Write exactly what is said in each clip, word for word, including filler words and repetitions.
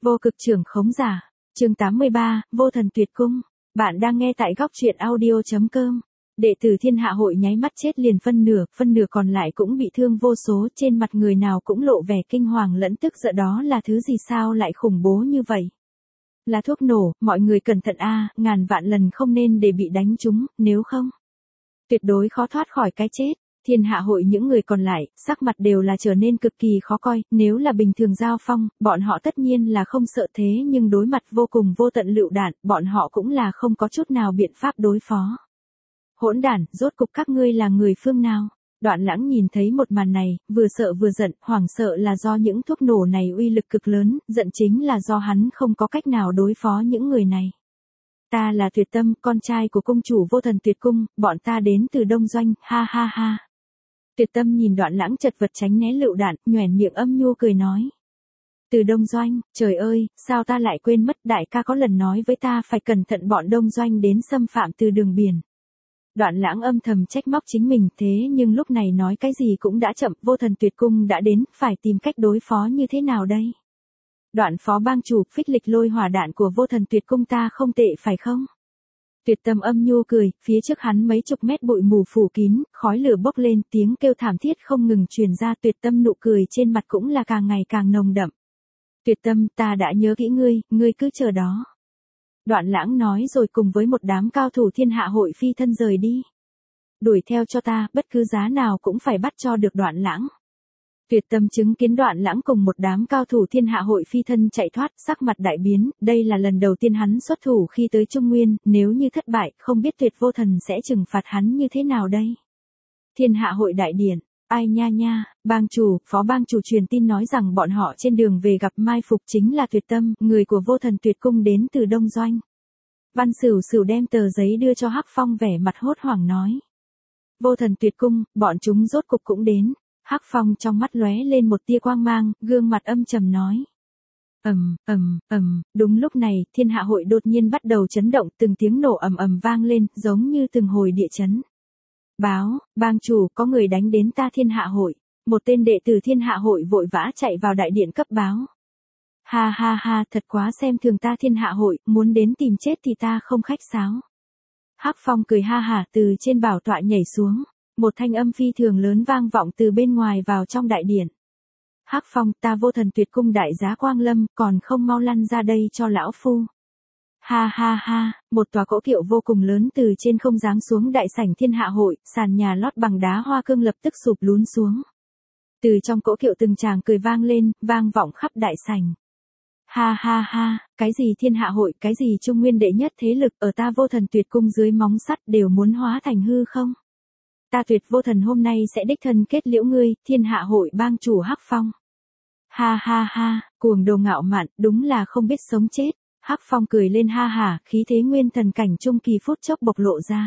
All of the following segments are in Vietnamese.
Vô cực trưởng khống giả. Chương tám mươi ba, Vô Thần Tuyệt Cung. Bạn đang nghe tại góc truyện audio chấm com. Đệ tử Thiên Hạ hội nháy mắt chết liền phân nửa, phân nửa còn lại cũng bị thương vô số, trên mặt người nào cũng lộ vẻ kinh hoàng lẫn tức giận, đó là thứ gì sao lại khủng bố như vậy? Là thuốc nổ, mọi người cẩn thận a, ngàn vạn lần không nên để bị đánh trúng, nếu không tuyệt đối khó thoát khỏi cái chết. Thiên Hạ hội những người còn lại, sắc mặt đều là trở nên cực kỳ khó coi, nếu là bình thường giao phong, bọn họ tất nhiên là không sợ, thế nhưng đối mặt vô cùng vô tận lựu đạn, bọn họ cũng là không có chút nào biện pháp đối phó. Hỗn đản, rốt cục các ngươi là người phương nào? Đoạn Lãng nhìn thấy một màn này, vừa sợ vừa giận, hoảng sợ là do những thuốc nổ này uy lực cực lớn, giận chính là do hắn không có cách nào đối phó những người này. Ta là Tuyệt Tâm, con trai của cung chủ Vô Thần Tuyệt Cung, bọn ta đến từ Đông Doanh, ha ha ha. Tuyệt Tâm nhìn Đoạn Lãng chật vật tránh né lựu đạn, nhoẻn miệng âm nhu cười nói. Từ Đông Doanh, trời ơi, sao ta lại quên mất, đại ca có lần nói với ta phải cẩn thận bọn Đông Doanh đến xâm phạm từ đường biển. Đoạn Lãng âm thầm trách móc chính mình, thế nhưng lúc này nói cái gì cũng đã chậm, Vô Thần Tuyệt Cung đã đến, phải tìm cách đối phó như thế nào đây? Đoạn phó bang chủ, phích lịch lôi hỏa đạn của Vô Thần Tuyệt Cung ta không tệ phải không? Tuyệt Tâm âm nhu cười, phía trước hắn mấy chục mét bụi mù phủ kín, khói lửa bốc lên, tiếng kêu thảm thiết không ngừng truyền ra, Tuyệt Tâm nụ cười trên mặt cũng là càng ngày càng nồng đậm. Tuyệt Tâm, ta đã nhớ kỹ ngươi, ngươi cứ chờ đó. Đoạn Lãng nói rồi cùng với một đám cao thủ Thiên Hạ hội phi thân rời đi. Đuổi theo cho ta, bất cứ giá nào cũng phải bắt cho được Đoạn Lãng. Tuyệt Tâm chứng kiến Đoạn Lãng cùng một đám cao thủ Thiên Hạ hội phi thân chạy thoát, sắc mặt đại biến, đây là lần đầu tiên hắn xuất thủ khi tới Trung Nguyên, nếu như thất bại, không biết Tuyệt Vô Thần sẽ trừng phạt hắn như thế nào đây? Thiên Hạ hội đại điển, ai nha nha, bang chủ, phó bang chủ truyền tin nói rằng bọn họ trên đường về gặp mai phục chính là Tuyệt Tâm, người của Vô Thần Tuyệt Cung đến từ Đông Doanh. Văn Sửu Sửu đem tờ giấy đưa cho Hắc Phong, vẻ mặt hốt hoảng nói. Vô Thần Tuyệt Cung, bọn chúng rốt cục cũng đến. Hắc Phong trong mắt lóe lên một tia quang mang, gương mặt âm trầm nói. Ầm, ầm, ầm, đúng lúc này, Thiên Hạ hội đột nhiên bắt đầu chấn động, từng tiếng nổ ầm ầm vang lên, giống như từng hồi địa chấn. Báo, bang chủ, có người đánh đến ta Thiên Hạ hội. Một tên đệ tử Thiên Hạ hội vội vã chạy vào đại điện cấp báo. Ha ha ha, thật quá xem thường ta Thiên Hạ hội, muốn đến tìm chết thì ta không khách sáo. Hắc Phong cười ha hả từ trên bảo tọa nhảy xuống. Một thanh âm phi thường lớn vang vọng từ bên ngoài vào trong đại điện. Hắc Phong, ta Vô Thần Tuyệt Cung đại giá Quang Lâm, còn không mau lăn ra đây cho lão phu. Ha ha ha, một tòa cỗ kiệu vô cùng lớn từ trên không giáng xuống đại sảnh Thiên Hạ hội, sàn nhà lót bằng đá hoa cương lập tức sụp lún xuống. Từ trong cỗ kiệu từng tràng cười vang lên, vang vọng khắp đại sảnh. Ha ha ha, cái gì Thiên Hạ hội, cái gì Trung Nguyên đệ nhất thế lực, ở ta Vô Thần Tuyệt Cung dưới móng sắt đều muốn hóa thành hư không? Ta Tuyệt Vô Thần hôm nay sẽ đích thân kết liễu ngươi, Thiên Hạ hội bang chủ Hắc Phong. Ha ha ha, cuồng đồ ngạo mạn, đúng là không biết sống chết. Hắc Phong cười lên ha hả, khí thế nguyên thần cảnh trung kỳ phút chốc bộc lộ ra.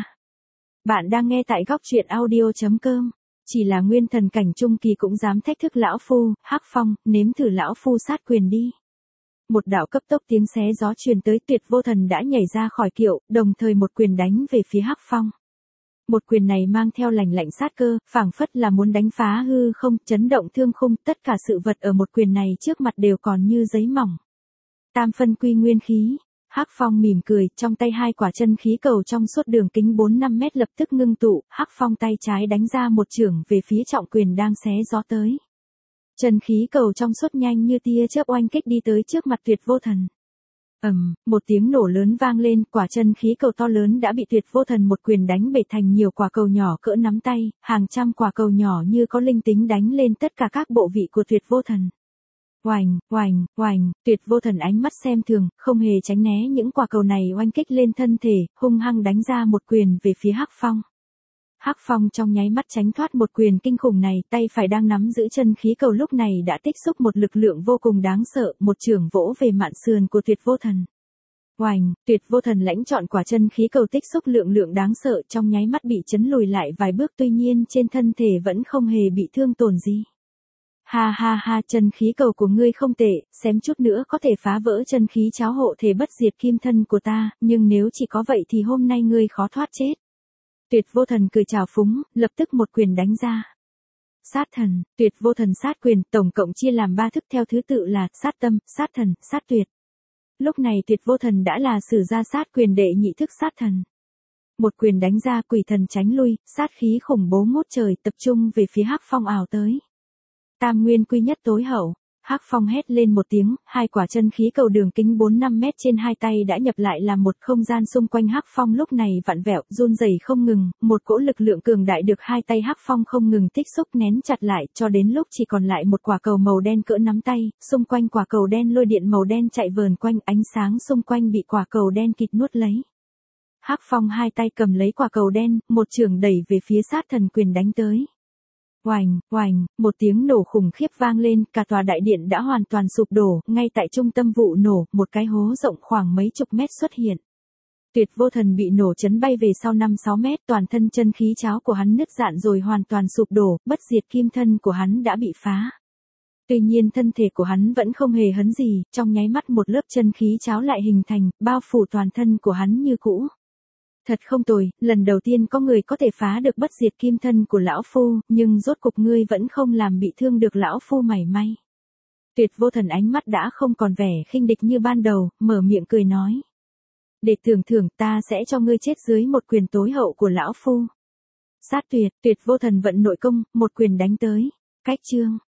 Bạn đang nghe tại góc truyện audio chấm com. Chỉ là nguyên thần cảnh trung kỳ cũng dám thách thức lão phu, Hắc Phong, nếm thử lão phu sát quyền đi. Một đạo cấp tốc tiếng xé gió truyền tới, Tuyệt Vô Thần đã nhảy ra khỏi kiệu, đồng thời một quyền đánh về phía Hắc Phong. Một quyền này mang theo lạnh lạnh sát cơ, phảng phất là muốn đánh phá hư không, chấn động thương khung, tất cả sự vật ở một quyền này trước mặt đều còn như giấy mỏng. Tam phân quy nguyên khí. Hắc Phong mỉm cười, trong tay hai quả chân khí cầu trong suốt đường kính bốn năm mét lập tức ngưng tụ, Hắc Phong tay trái đánh ra một chưởng về phía trọng quyền đang xé gió tới. Chân khí cầu trong suốt nhanh như tia chớp oanh kích đi tới trước mặt Tuyệt Vô Thần. Ầm, một tiếng nổ lớn vang lên, quả chân khí cầu to lớn đã bị Tuyệt Vô Thần một quyền đánh bể thành nhiều quả cầu nhỏ cỡ nắm tay, hàng trăm quả cầu nhỏ như có linh tính đánh lên tất cả các bộ vị của Tuyệt Vô Thần. Oành, oành, oành, Tuyệt Vô Thần ánh mắt xem thường, không hề tránh né những quả cầu này oanh kích lên thân thể, hung hăng đánh ra một quyền về phía Hắc Phong. Hắc Phong trong nháy mắt tránh thoát một quyền kinh khủng này, tay phải đang nắm giữ chân khí cầu lúc này đã tích xúc một lực lượng vô cùng đáng sợ, một chưởng vỗ về mạn sườn của Tuyệt Vô Thần. Oành, Tuyệt Vô Thần lãnh chọn quả chân khí cầu tích xúc lượng lượng đáng sợ, trong nháy mắt bị chấn lùi lại vài bước, tuy nhiên trên thân thể vẫn không hề bị thương tổn gì. Ha ha ha, chân khí cầu của ngươi không tệ, xém chút nữa có thể phá vỡ chân khí cháo hộ thể bất diệt kim thân của ta, nhưng nếu chỉ có vậy thì hôm nay ngươi khó thoát chết. Tuyệt Vô Thần cười chào phúng, lập tức một quyền đánh ra. Sát thần, tuyệt vô thần sát quyền, tổng cộng chia làm ba thức theo thứ tự là sát tâm, sát thần, sát tuyệt. Lúc này tuyệt vô thần đã là sử ra sát quyền đệ nhị thức sát thần. Một quyền đánh ra, quỷ thần tránh lui, sát khí khủng bố ngút trời tập trung về phía Hắc Phong ảo tới. Tam nguyên quy nhất tối hậu, Hắc Phong hét lên một tiếng, hai quả chân khí cầu đường kính bốn năm mét trên hai tay đã nhập lại làm một không gian xung quanh Hắc Phong lúc này vặn vẹo, run rẩy không ngừng, một cỗ lực lượng cường đại được hai tay Hắc Phong không ngừng tích xúc nén chặt lại, cho đến lúc chỉ còn lại một quả cầu màu đen cỡ nắm tay, xung quanh quả cầu đen lôi điện màu đen chạy vờn quanh, ánh sáng xung quanh bị quả cầu đen kịt nuốt lấy. Hắc Phong hai tay cầm lấy quả cầu đen, một chưởng đẩy về phía sát thần quyền đánh tới. Oành, oành, một tiếng nổ khủng khiếp vang lên, cả tòa đại điện đã hoàn toàn sụp đổ, ngay tại trung tâm vụ nổ, một cái hố rộng khoảng mấy chục mét xuất hiện. Tuyệt vô thần bị nổ chấn bay về sau năm sáu mét, toàn thân chân khí cháo của hắn nứt rạn rồi hoàn toàn sụp đổ, bất diệt kim thân của hắn đã bị phá. Tuy nhiên thân thể của hắn vẫn không hề hấn gì, trong nháy mắt một lớp chân khí cháo lại hình thành, bao phủ toàn thân của hắn như cũ. Thật không tồi, lần đầu tiên có người có thể phá được bất diệt kim thân của lão phu, nhưng rốt cục ngươi vẫn không làm bị thương được lão phu mảy may. Tuyệt vô thần ánh mắt đã không còn vẻ khinh địch như ban đầu, mở miệng cười nói. Để tưởng thưởng ta sẽ cho ngươi chết dưới một quyền tối hậu của lão phu. Sát tuyệt, tuyệt vô thần vận nội công, một quyền đánh tới. Cách chương.